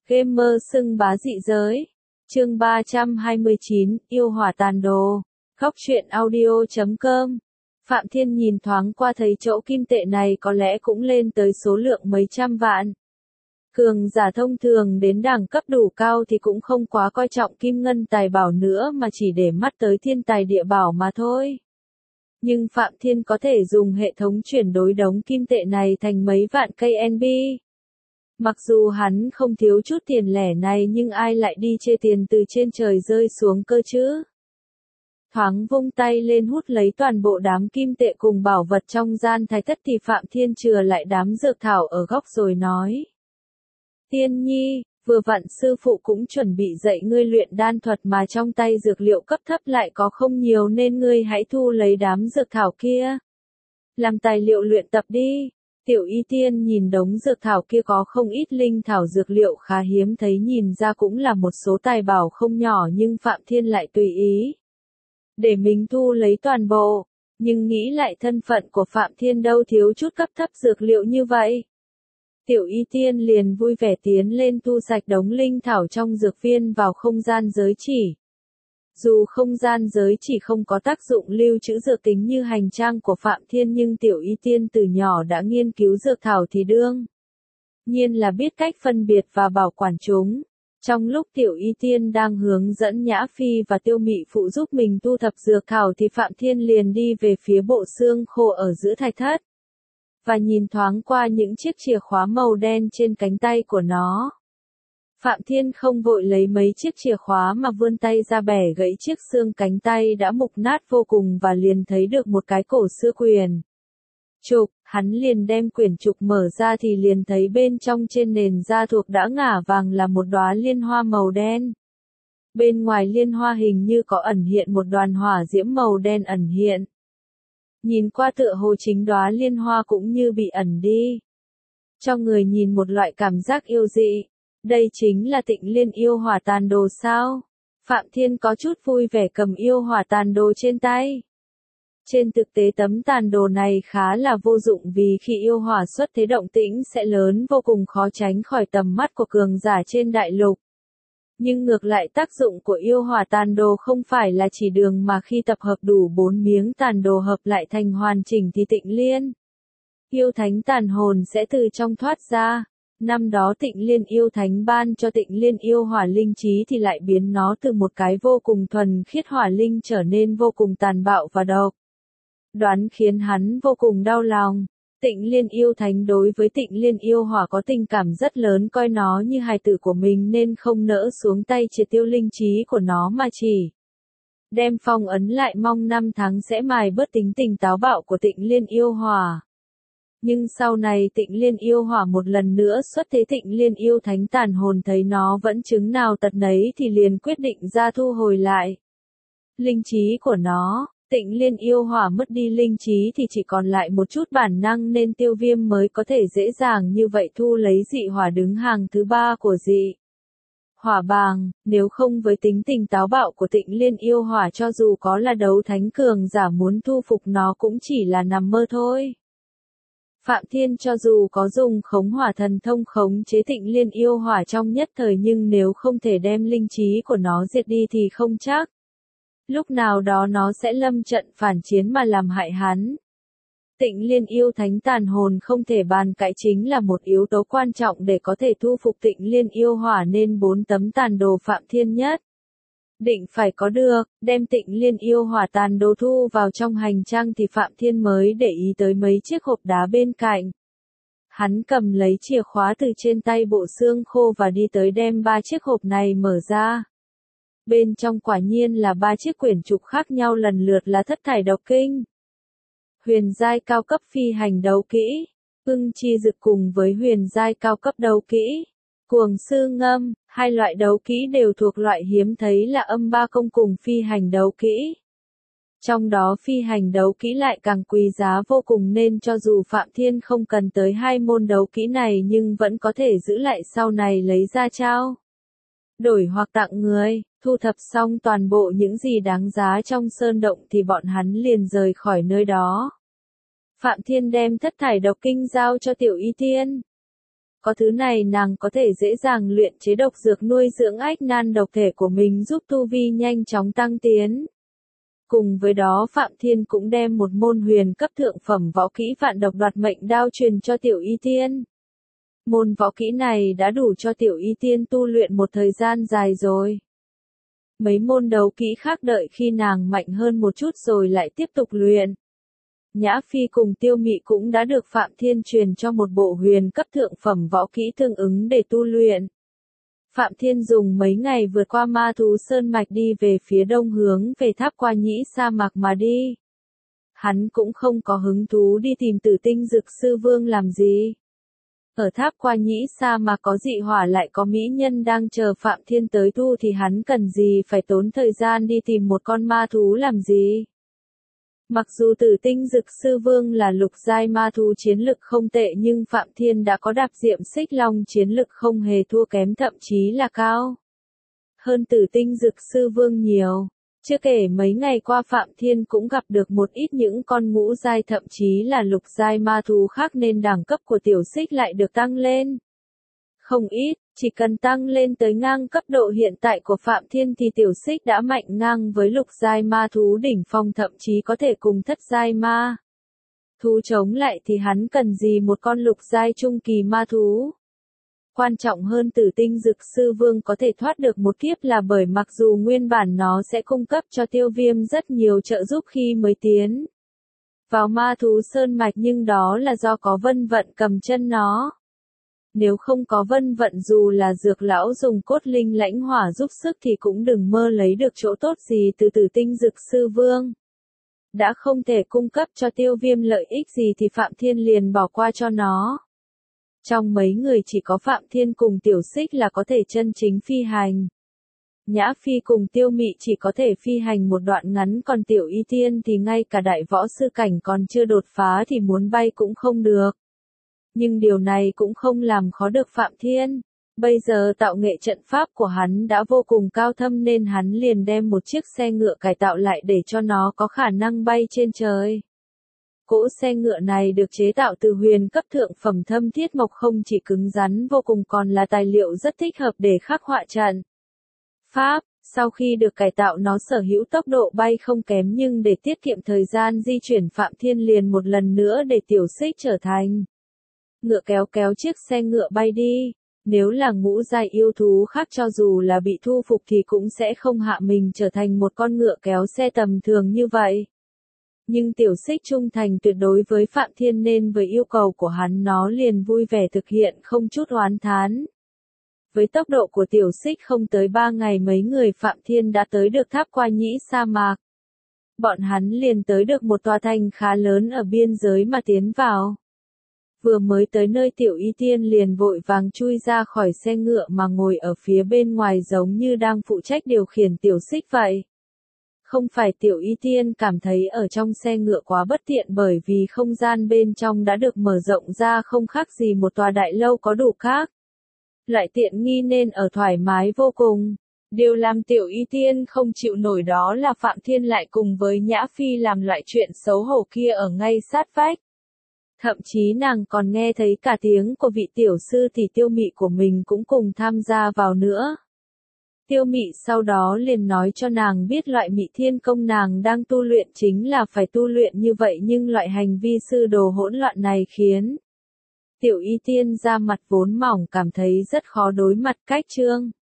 Gamer xưng bá dị giới. Chương 329, yêu hỏa tàn đồ. Góc truyện audio.com. Phạm Thiên nhìn thoáng qua thấy chỗ kim tệ này có lẽ cũng lên tới số lượng mấy trăm vạn. Cường giả thông thường đến đẳng cấp đủ cao thì cũng không quá coi trọng kim ngân tài bảo nữa mà chỉ để mắt tới thiên tài địa bảo mà thôi. Nhưng Phạm Thiên có thể dùng hệ thống chuyển đổi đống kim tệ này thành mấy vạn cây NB. Mặc dù hắn không thiếu chút tiền lẻ này nhưng ai lại đi chê tiền từ trên trời rơi xuống cơ chứ. Thoáng vung tay lên hút lấy toàn bộ đám kim tệ cùng bảo vật trong gian thái thất thì Phạm Thiên chừa lại đám dược thảo ở góc rồi nói. Tiên nhi, vừa vặn sư phụ cũng chuẩn bị dạy ngươi luyện đan thuật mà trong tay dược liệu cấp thấp lại có không nhiều nên ngươi hãy thu lấy đám dược thảo kia. Làm tài liệu luyện tập đi. Tiểu Y Tiên nhìn đống dược thảo kia có không ít linh thảo dược liệu khá hiếm thấy nhìn ra cũng là một số tài bảo không nhỏ nhưng Phạm Thiên lại tùy ý. Để mình thu lấy toàn bộ, nhưng nghĩ lại thân phận của Phạm Thiên đâu thiếu chút cấp thấp dược liệu như vậy. Tiểu Y Tiên liền vui vẻ tiến lên thu sạch đống linh thảo trong dược viên vào không gian giới chỉ. Dù không gian giới chỉ không có tác dụng lưu trữ dược tính như hành trang của Phạm Thiên nhưng Tiểu Y Tiên từ nhỏ đã nghiên cứu dược thảo thì đương nhiên là biết cách phân biệt và bảo quản chúng. Trong lúc Tiểu Y Tiên đang hướng dẫn Nhã Phi và Tiêu Mị phụ giúp mình thu thập dược thảo thì Phạm Thiên liền đi về phía bộ xương khô ở giữa thạch thất. Và nhìn thoáng qua những chiếc chìa khóa màu đen trên cánh tay của nó. Phạm Thiên không vội lấy mấy chiếc chìa khóa mà vươn tay ra bẻ gãy chiếc xương cánh tay đã mục nát vô cùng và liền thấy được một cái cổ xưa quyển trục, hắn liền đem quyển trục mở ra thì liền thấy bên trong trên nền da thuộc đã ngả vàng là một đóa liên hoa màu đen. Bên ngoài liên hoa hình như có ẩn hiện một đoàn hỏa diễm màu đen ẩn hiện. Nhìn qua tựa hồ chính đóa liên hoa cũng như bị ẩn đi. Cho người nhìn một loại cảm giác yêu dị. Đây chính là Tịnh Liên yêu hỏa tàn đồ sao? Phạm Thiên có chút vui vẻ cầm yêu hỏa tàn đồ trên tay. Trên thực tế tấm tàn đồ này khá là vô dụng vì khi yêu hỏa xuất thế động tĩnh sẽ lớn vô cùng khó tránh khỏi tầm mắt của cường giả trên đại lục. Nhưng ngược lại tác dụng của yêu hỏa tàn đồ không phải là chỉ đường mà khi tập hợp đủ 4 miếng tàn đồ hợp lại thành hoàn chỉnh thì Tịnh Liên yêu thánh tàn hồn sẽ từ trong thoát ra. Năm đó Tịnh Liên yêu thánh ban cho Tịnh Liên yêu hỏa linh trí thì lại biến nó từ một cái vô cùng thuần khiết hỏa linh trở nên vô cùng tàn bạo và độc. Đoán khiến hắn vô cùng đau lòng. Tịnh Liên yêu thánh đối với Tịnh Liên yêu hỏa có tình cảm rất lớn coi nó như hài tử của mình nên không nỡ xuống tay triệt tiêu linh trí của nó mà chỉ đem phong ấn lại mong 5 tháng sẽ mài bớt tính tình táo bạo của Tịnh Liên yêu hỏa. Nhưng sau này Tịnh Liên yêu hỏa một lần nữa xuất thế Tịnh Liên yêu thánh tàn hồn thấy nó vẫn chứng nào tật nấy thì liền quyết định ra thu hồi lại linh trí của nó. Tịnh Liên yêu hỏa mất đi linh trí thì chỉ còn lại một chút bản năng nên Tiêu Viêm mới có thể dễ dàng như vậy thu lấy dị hỏa đứng hàng thứ 3 của dị hỏa bảng, nếu không với tính tình táo bạo của Tịnh Liên yêu hỏa cho dù có là đấu thánh cường giả muốn thu phục nó cũng chỉ là nằm mơ thôi. Phạm Thiên cho dù có dùng khống hỏa thần thông khống chế Tịnh Liên yêu hỏa trong nhất thời nhưng nếu không thể đem linh trí của nó diệt đi thì không chắc lúc nào đó nó sẽ lâm trận phản chiến mà làm hại hắn. Tịnh Liên yêu thánh tàn hồn không thể bàn cãi chính là một yếu tố quan trọng để có thể thu phục Tịnh Liên yêu hỏa nên 4 tấm tàn đồ Phạm Thiên nhất định phải có được, đem Tịnh Liên yêu hỏa tàn đồ thu vào trong hành trang thì Phạm Thiên mới để ý tới mấy chiếc hộp đá bên cạnh. Hắn cầm lấy chìa khóa từ trên tay bộ xương khô và đi tới đem 3 chiếc hộp này mở ra. Bên trong quả nhiên là 3 chiếc quyển trục khác nhau lần lượt là Thất Thải Độc Kinh, Huyền giai cao cấp phi hành đấu kỹ, Ưng Chi Dực cùng với huyền giai cao cấp đấu kỹ, Cuồng Sư Ngâm. Hai loại đấu kỹ đều thuộc loại hiếm thấy là âm ba công cùng phi hành đấu kỹ. Trong đó phi hành đấu kỹ lại càng quý giá vô cùng nên cho dù Phạm Thiên không cần tới 2 môn đấu kỹ này nhưng vẫn có thể giữ lại sau này lấy ra trao đổi hoặc tặng người. Thu thập xong toàn bộ những gì đáng giá trong sơn động thì bọn hắn liền rời khỏi nơi đó. Phạm Thiên đem Thất Thải Độc Kinh giao cho Tiểu Y Tiên. Có thứ này nàng có thể dễ dàng luyện chế độc dược nuôi dưỡng ách nan độc thể của mình giúp tu vi nhanh chóng tăng tiến. Cùng với đó Phạm Thiên cũng đem một môn huyền cấp thượng phẩm võ kỹ vạn độc đoạt mệnh đao truyền cho Tiểu Y Tiên. Môn võ kỹ này đã đủ cho Tiểu Y Tiên tu luyện một thời gian dài rồi. Mấy môn đấu kỹ khác đợi khi nàng mạnh hơn một chút rồi lại tiếp tục luyện. Nhã Phi cùng Tiêu Mị cũng đã được Phạm Thiên truyền cho một bộ huyền cấp thượng phẩm võ kỹ tương ứng để tu luyện. Phạm Thiên dùng mấy ngày vượt qua Ma Thú Sơn Mạch đi về phía đông hướng về Tháp Qua Nhĩ sa mạc mà đi. Hắn cũng không có hứng thú đi tìm Tử Tinh Dực Sư Vương làm gì. Ở Tháp Qua Nhĩ sa mạc có dị hỏa lại có mỹ nhân đang chờ Phạm Thiên tới thu thì hắn cần gì phải tốn thời gian đi tìm một con ma thú làm gì. Mặc dù Tử Tinh Dực Sư Vương là lục giai ma thú chiến lực không tệ nhưng Phạm Thiên đã có Đạp Diệm Xích Long chiến lực không hề thua kém thậm chí là cao hơn Tử Tinh Dực Sư Vương nhiều. Chưa kể mấy ngày qua Phạm Thiên cũng gặp được một ít những con ngũ giai thậm chí là lục giai ma thú khác nên đẳng cấp của tiểu xích lại được tăng lên. Không ít, chỉ cần tăng lên tới ngang cấp độ hiện tại của Phạm Thiên thì tiểu xích đã mạnh ngang với lục giai ma thú đỉnh phong thậm chí có thể cùng thất giai ma thú chống lại thì hắn cần gì một con lục giai trung kỳ ma thú. Quan trọng hơn Tử Tinh Dực Sư Vương có thể thoát được một kiếp là bởi mặc dù nguyên bản nó sẽ cung cấp cho Tiêu Viêm rất nhiều trợ giúp khi mới tiến vào Ma Thú Sơn Mạch nhưng đó là do có Vân Vận cầm chân nó. Nếu không có Vân Vận dù là Dược Lão dùng cốt linh lãnh hỏa giúp sức thì cũng đừng mơ lấy được chỗ tốt gì từ Tử Tinh Dực Sư Vương. Đã không thể cung cấp cho Tiêu Viêm lợi ích gì thì Phạm Thiên liền bỏ qua cho nó. Trong mấy người chỉ có Phạm Thiên cùng Tiểu Xích là có thể chân chính phi hành. Nhã Phi cùng Tiêu Mị chỉ có thể phi hành một đoạn ngắn còn Tiểu Y Tiên thì ngay cả đại võ sư cảnh còn chưa đột phá thì muốn bay cũng không được. Nhưng điều này cũng không làm khó được Phạm Thiên. Bây giờ tạo nghệ trận pháp của hắn đã vô cùng cao thâm nên hắn liền đem một chiếc xe ngựa cải tạo lại để cho nó có khả năng bay trên trời. Cỗ xe ngựa này được chế tạo từ huyền cấp thượng phẩm thâm thiết mộc không chỉ cứng rắn vô cùng còn là tài liệu rất thích hợp để khắc họa trận pháp. Sau khi được cải tạo nó sở hữu tốc độ bay không kém nhưng để tiết kiệm thời gian di chuyển Phạm Thiên liền một lần nữa để tiểu xích trở thành ngựa kéo chiếc xe ngựa bay đi. Nếu là ngũ giai yêu thú khác cho dù là bị thu phục thì cũng sẽ không hạ mình trở thành một con ngựa kéo xe tầm thường như vậy. Nhưng tiểu xích trung thành tuyệt đối với Phạm Thiên nên với yêu cầu của hắn nó liền vui vẻ thực hiện không chút oán thán. Với tốc độ của tiểu xích không tới 3 ngày mấy người Phạm Thiên đã tới được Tháp Qua Nhĩ sa mạc. Bọn hắn liền tới được một tòa thành khá lớn ở biên giới mà tiến vào. Vừa mới tới nơi Tiểu Y Tiên liền vội vàng chui ra khỏi xe ngựa mà ngồi ở phía bên ngoài giống như đang phụ trách điều khiển tiểu xích vậy. Không phải Tiểu Y Tiên cảm thấy ở trong xe ngựa quá bất tiện bởi vì không gian bên trong đã được mở rộng ra không khác gì một tòa đại lâu có đủ khác. Loại tiện nghi nên ở thoải mái vô cùng. Điều làm Tiểu Y Tiên không chịu nổi đó là Phạm Thiên lại cùng với Nhã Phi làm loại chuyện xấu hổ kia ở ngay sát vách. Thậm chí nàng còn nghe thấy cả tiếng của vị tiểu sư thì Tiêu Mị của mình cũng cùng tham gia vào nữa. Tiêu Mị sau đó liền nói cho nàng biết loại Mị Thiên công nàng đang tu luyện chính là phải tu luyện như vậy nhưng loại hành vi sư đồ hỗn loạn này khiến Tiểu Y Tiên ra mặt vốn mỏng cảm thấy rất khó đối mặt cách trương.